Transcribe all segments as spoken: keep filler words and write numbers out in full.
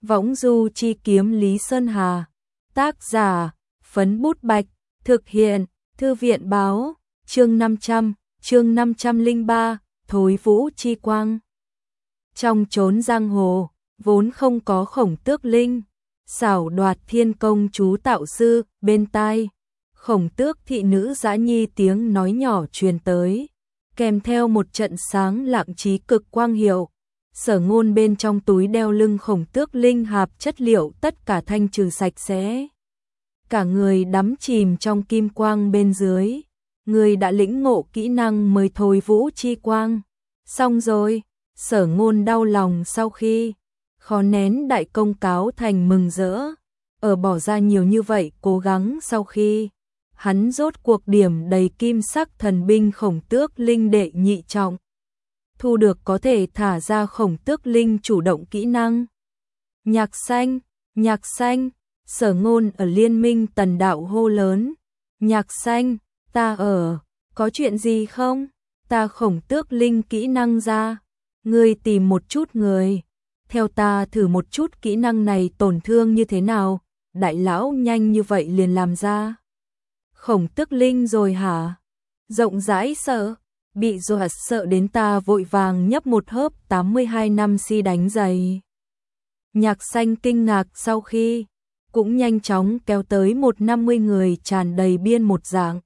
Võng du chi kiếm Lý Sơn Hà. Tác giả, Phấn Bút Bạch. Thực hiện, Thư viện báo. Chương năm trăm, chương năm trăm lẻ ba, Thối Vũ Chi Quang. Trong chốn giang hồ, vốn không có Khổng Tước Linh, xảo đoạt thiên công chú tạo sư, bên tai. Khổng Tước thị nữ dã nhi tiếng nói nhỏ truyền tới, kèm theo một trận sáng lạng trí cực quang hiệu. Sở Ngôn bên trong túi đeo lưng Khổng Tước Linh hạp chất liệu tất cả thanh trừ sạch sẽ. Cả người đắm chìm trong kim quang bên dưới. Người đã lĩnh ngộ kỹ năng mới Thối Vũ Chi Quang. Xong rồi, Sở Ngôn đau lòng sau khi khó nén đại công cáo thành mừng rỡ. Ở bỏ ra nhiều như vậy cố gắng sau khi hắn rốt cuộc điểm đầy kim sắc thần binh Khổng Tước Linh đệ nhị trọng. Thu được có thể thả ra Khổng Tước Linh chủ động kỹ năng. Nhạc xanh, nhạc xanh, Sở Ngôn ở liên minh tần đạo hô lớn. Nhạc xanh, ta ở, có chuyện gì không? Ta Khổng Tước Linh kỹ năng ra. Ngươi tìm một chút người. Theo ta thử một chút kỹ năng này tổn thương như thế nào. Đại lão nhanh như vậy liền làm ra. Khổng Tước Linh rồi hả? Rộng rãi sợ. Bị dọa sợ đến ta vội vàng nhấp một hớp tám mươi hai năm si đánh giày. Nhạc xanh kinh ngạc sau khi cũng nhanh chóng kéo tới một năm mươi người tràn đầy biên một dạng.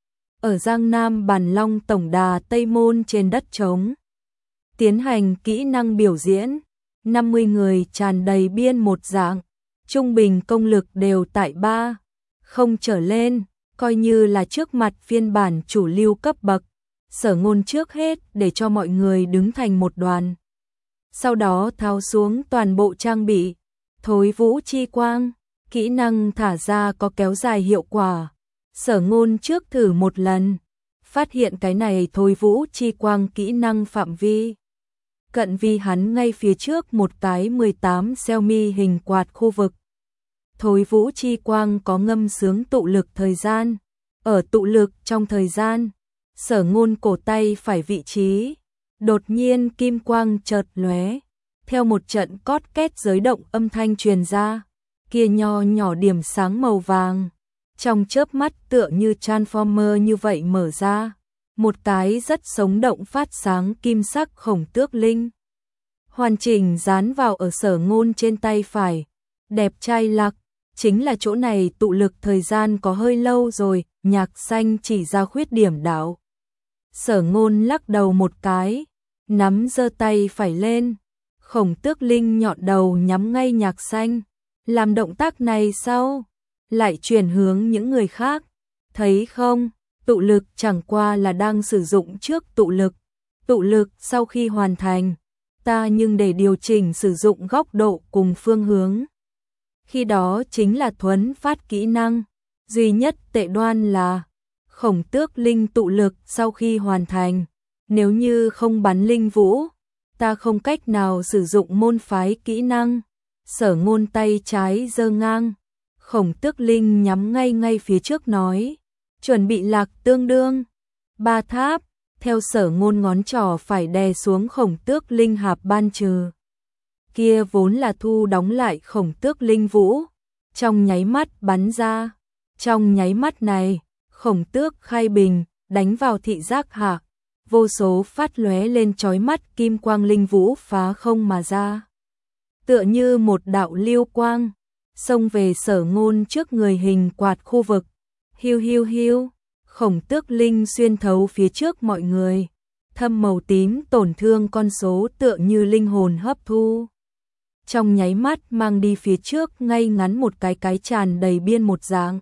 Ở Giang Nam Bàn Long Tổng Đà Tây Môn trên đất trống. Tiến hành kỹ năng biểu diễn, năm mươi người tràn đầy biên một dạng. Trung bình công lực đều tại ba, không trở lên, coi như là trước mặt phiên bản chủ lưu cấp bậc. Sở Ngôn trước hết để cho mọi người đứng thành một đoàn. Sau đó tháo xuống toàn bộ trang bị. Thối Vũ Chi Quang, kỹ năng thả ra có kéo dài hiệu quả. Sở Ngôn trước thử một lần, phát hiện cái này Thối Vũ Chi Quang kỹ năng phạm vi cận vi hắn ngay phía trước một cái mười tám Xiaomi hình quạt khu vực. Thối Vũ Chi Quang có ngâm sướng tụ lực thời gian. Ở tụ lực trong thời gian, Sở Ngôn cổ tay phải vị trí, đột nhiên kim quang chợt lóe, theo một trận cót két giới động âm thanh truyền ra, kia nho nhỏ điểm sáng màu vàng, trong chớp mắt tựa như Transformer như vậy mở ra, một cái rất sống động phát sáng kim sắc Khổng Tước Linh, hoàn chỉnh dán vào ở Sở Ngôn trên tay phải, đẹp trai lạc, chính là chỗ này tụ lực thời gian có hơi lâu rồi, nhạc xanh chỉ ra khuyết điểm đạo. Sở Ngôn lắc đầu một cái, nắm giơ tay phải lên, Khổng Tước Linh nhọn đầu nhắm ngay nhạc xanh, làm động tác này sau, lại chuyển hướng những người khác, thấy không, tụ lực chẳng qua là đang sử dụng trước tụ lực, tụ lực sau khi hoàn thành, ta nhưng để điều chỉnh sử dụng góc độ cùng phương hướng. Khi đó chính là thuấn phát kỹ năng, duy nhất tệ đoan là Khổng Tước Linh tụ lực sau khi hoàn thành, nếu như không bắn linh vũ, ta không cách nào sử dụng môn phái kỹ năng. Sở Ngôn tay trái giơ ngang, Khổng Tước Linh nhắm ngay ngay phía trước nói, chuẩn bị lạc tương đương. Ba tháp, theo Sở Ngôn ngón trỏ phải đè xuống Khổng Tước Linh hạp ban trừ. Kia vốn là thu đóng lại Khổng Tước Linh vũ, trong nháy mắt bắn ra, trong nháy mắt này. Khổng Tước khai bình, đánh vào thị giác hạ, vô số phát lóe lên chói mắt kim quang linh vũ phá không mà ra. Tựa như một đạo lưu quang, xông về Sở Ngôn trước người hình quạt khu vực. Hiu hiu hiu, Khổng Tước Linh xuyên thấu phía trước mọi người, thâm màu tím tổn thương con số tựa như linh hồn hấp thu. Trong nháy mắt mang đi phía trước ngay ngắn một cái cái tràn đầy biên một dạng.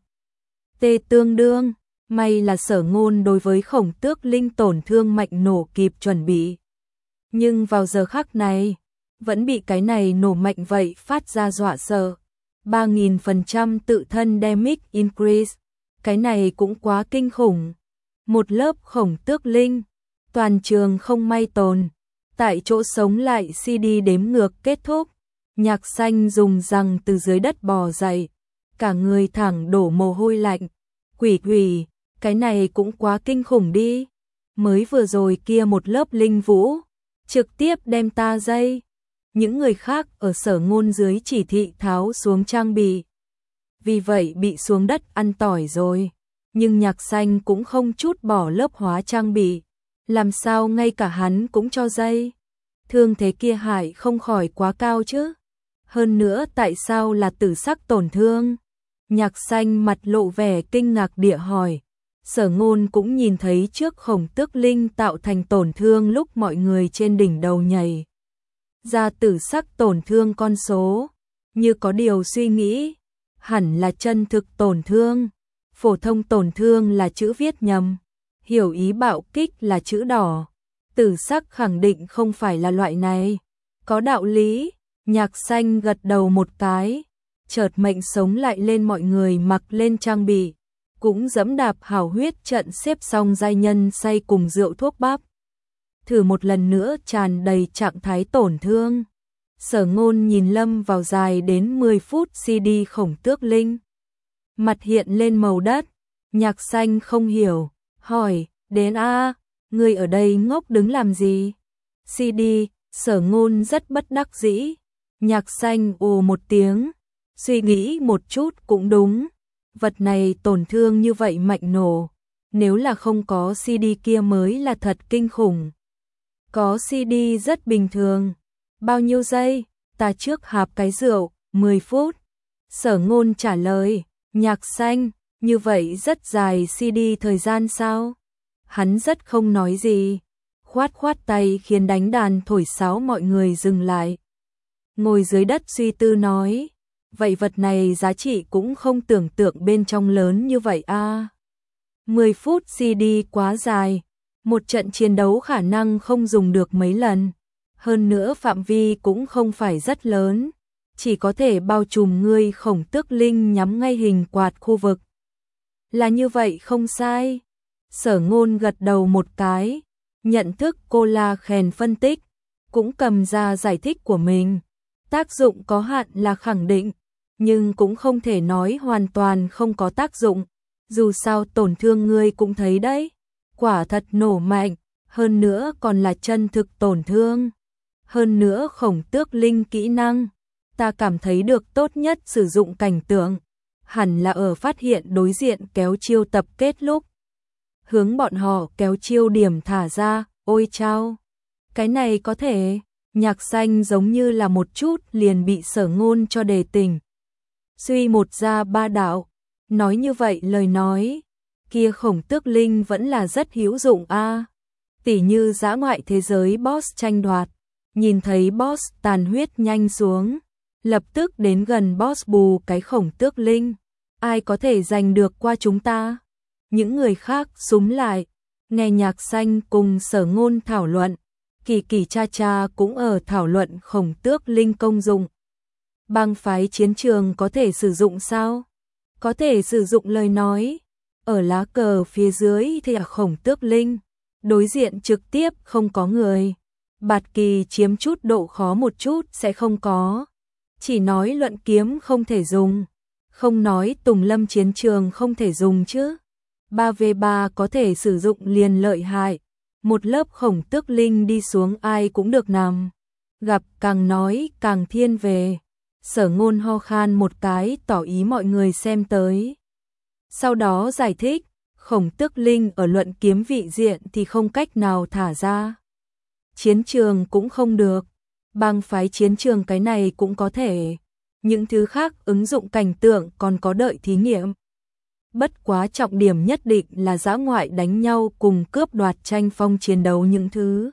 Tê tương đương. May là Sở Ngôn đối với Khổng Tước Linh tổn thương mạnh nổ kịp chuẩn bị. Nhưng vào giờ khắc này, vẫn bị cái này nổ mạnh vậy phát ra dọa sợ. ba nghìn phần trăm tự thân damage increase. Cái này cũng quá kinh khủng. Một lớp Khổng Tước Linh. Toàn trường không may tồn. Tại chỗ sống lại xê đê đếm ngược kết thúc. Nhạc xanh dùng răng từ dưới đất bò dậy. Cả người thẳng đổ mồ hôi lạnh. Quỷ quỷ. Cái này cũng quá kinh khủng đi. Mới vừa rồi kia một lớp linh vũ, trực tiếp đem ta dây. những người khác ở Sở Ngôn dưới chỉ thị tháo xuống trang bị. Vì vậy bị xuống đất ăn tỏi rồi. Nhưng Nhạc Xanh cũng không chút bỏ lớp hóa trang bị. Làm sao ngay cả hắn cũng cho dây. Thương thế kia hại không khỏi quá cao chứ. Hơn nữa tại sao là tử sắc tổn thương? Nhạc Xanh mặt lộ vẻ kinh ngạc địa hỏi. Sở Ngôn cũng nhìn thấy trước Khổng Tước Linh tạo thành tổn thương lúc mọi người trên đỉnh đầu nhảy ra tử sắc tổn thương con số, như có điều suy nghĩ, hẳn là chân thực tổn thương, phổ thông tổn thương là chữ viết nhầm, hiểu ý bạo kích là chữ đỏ, tử sắc khẳng định không phải là loại này. Có đạo lý. Nhạc Xanh gật đầu một cái, chợt mệnh sống lại lên mọi người mặc lên trang bị, cũng dẫm đạp hào huyết trận xếp xong giai nhân say cùng rượu thuốc bắp. Thử một lần nữa tràn đầy trạng thái tổn thương. Sở Ngôn nhìn lâm vào dài đến mười phút xê đê Khổng Tước Linh. Mặt hiện lên màu đất, Nhạc Xanh không hiểu, hỏi, đến a, người ở đây ngốc đứng làm gì? xê đê, Sở Ngôn rất bất đắc dĩ. Nhạc Xanh ồ một tiếng, suy nghĩ một chút cũng đúng. Vật này tổn thương như vậy mạnh nổ, nếu là không có xê đê kia mới là thật kinh khủng. Có xê đê rất bình thường. Bao nhiêu giây? Ta trước hạp cái rượu, mười phút. Sở Ngôn trả lời. Nhạc Xanh, như vậy rất dài xê đê thời gian sao? Hắn rất không nói gì, khoát khoát tay khiến đánh đàn thổi sáo mọi người dừng lại. Ngồi dưới đất suy tư nói, vậy vật này giá trị cũng không tưởng tượng bên trong lớn như vậy a. À. mười phút xê đê quá dài, một trận chiến đấu khả năng không dùng được mấy lần, hơn nữa phạm vi cũng không phải rất lớn, chỉ có thể bao trùm ngươi Khổng Tước Linh nhắm ngay hình quạt khu vực. Là như vậy không sai. Sở Ngôn gật đầu một cái, nhận thức cô la khèn phân tích, cũng cầm ra giải thích của mình. Tác dụng có hạn là khẳng định, nhưng cũng không thể nói hoàn toàn không có tác dụng. Dù sao tổn thương ngươi cũng thấy đấy, quả thật nổ mạnh, hơn nữa còn là chân thực tổn thương. Hơn nữa Khổng Tước Linh kỹ năng, ta cảm thấy được tốt nhất sử dụng cảnh tượng, hẳn là ở phát hiện đối diện kéo chiêu tập kết lúc. Hướng bọn họ kéo chiêu điểm thả ra, ôi chao. Cái này có thể. Nhạc Xanh giống như là một chút liền bị Sở Ngôn cho đề tỉnh. Suy một ra ba đạo, nói như vậy lời nói, kia Khổng Tước Linh vẫn là rất hữu dụng a. À. Tỉ như dã ngoại thế giới boss tranh đoạt, nhìn thấy boss tàn huyết nhanh xuống, lập tức đến gần boss bù cái Khổng Tước Linh, ai có thể giành được qua chúng ta? Những người khác súm lại, nghe Nhạc Xanh cùng Sở Ngôn thảo luận. Kỳ Kỳ cha cha cũng ở thảo luận Khổng Tước Linh công dụng. Bang phái chiến trường có thể sử dụng sao? Có thể sử dụng lời nói. Ở lá cờ phía dưới thì là Khổng Tước Linh. Đối diện trực tiếp không có người. Bạt kỳ chiếm chút độ khó một chút sẽ không có. Chỉ nói luận kiếm không thể dùng. Không nói Tùng Lâm chiến trường không thể dùng chứ. ba vs ba có thể sử dụng liền lợi hại. Một lớp Khổng Tước Linh đi xuống ai cũng được nằm. Gặp càng nói càng thiên về. Sở Ngôn ho khan một cái tỏ ý mọi người xem tới. Sau đó giải thích, Khổng Tước Linh ở luận kiếm vị diện thì không cách nào thả ra. Chiến trường cũng không được. Bang phái chiến trường cái này cũng có thể. Những thứ khác ứng dụng cảnh tượng còn có đợi thí nghiệm. Bất quá trọng điểm nhất định là dã ngoại đánh nhau cùng cướp đoạt tranh phong chiến đấu những thứ.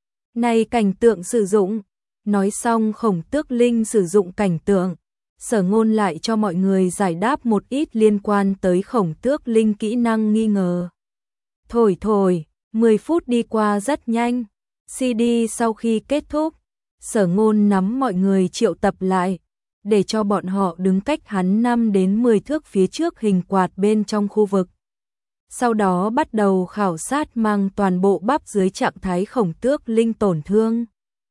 Này cảnh tượng sử dụng. Nói xong Khổng Tước Linh sử dụng cảnh tượng. Sở Ngôn lại cho mọi người giải đáp một ít liên quan tới Khổng Tước Linh kỹ năng nghi ngờ. Thổi thổi, mười phút đi qua rất nhanh. xê đê sau khi kết thúc, Sở Ngôn nắm mọi người triệu tập lại, để cho bọn họ đứng cách hắn năm đến mười thước phía trước hình quạt bên trong khu vực. Sau đó bắt đầu khảo sát mang toàn bộ bắp dưới trạng thái Khổng Tước Linh tổn thương.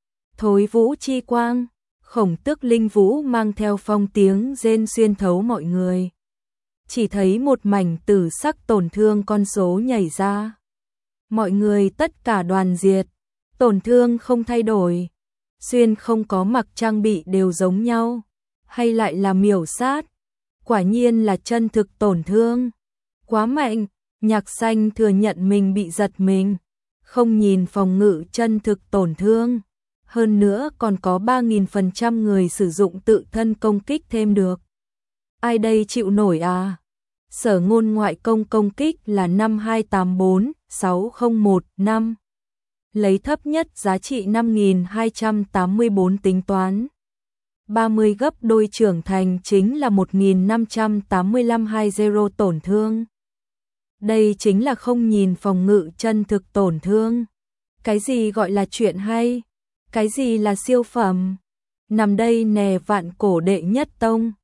Thối vũ chi quang, Khổng Tước Linh vũ mang theo phong tiếng rên xuyên thấu mọi người. Chỉ thấy một mảnh tử sắc tổn thương con số nhảy ra. Mọi người tất cả đoàn diệt, tổn thương không thay đổi. Xuyên không có mặc trang bị đều giống nhau, hay lại là miểu sát? Quả nhiên là chân thực tổn thương. Quá mạnh, Nhạc Xanh thừa nhận mình bị giật mình. Không nhìn phòng ngự chân thực tổn thương. Hơn nữa còn có ba nghìn phần trăm người sử dụng tự thân công kích thêm được. Ai đây chịu nổi à? Sở Ngôn ngoại công công kích là năm hai tám bốn sáu không một năm. Lấy thấp nhất giá trị năm nghìn hai trăm tám mươi bốn tính toán. ba mươi gấp đôi trưởng thành chính là một nghìn năm trăm tám mươi lăm hai mươi tổn thương. Đây chính là không nhìn phòng ngự chân thực tổn thương. Cái gì gọi là chuyện hay? Cái gì là siêu phẩm? Nằm đây nè vạn cổ đệ nhất tông.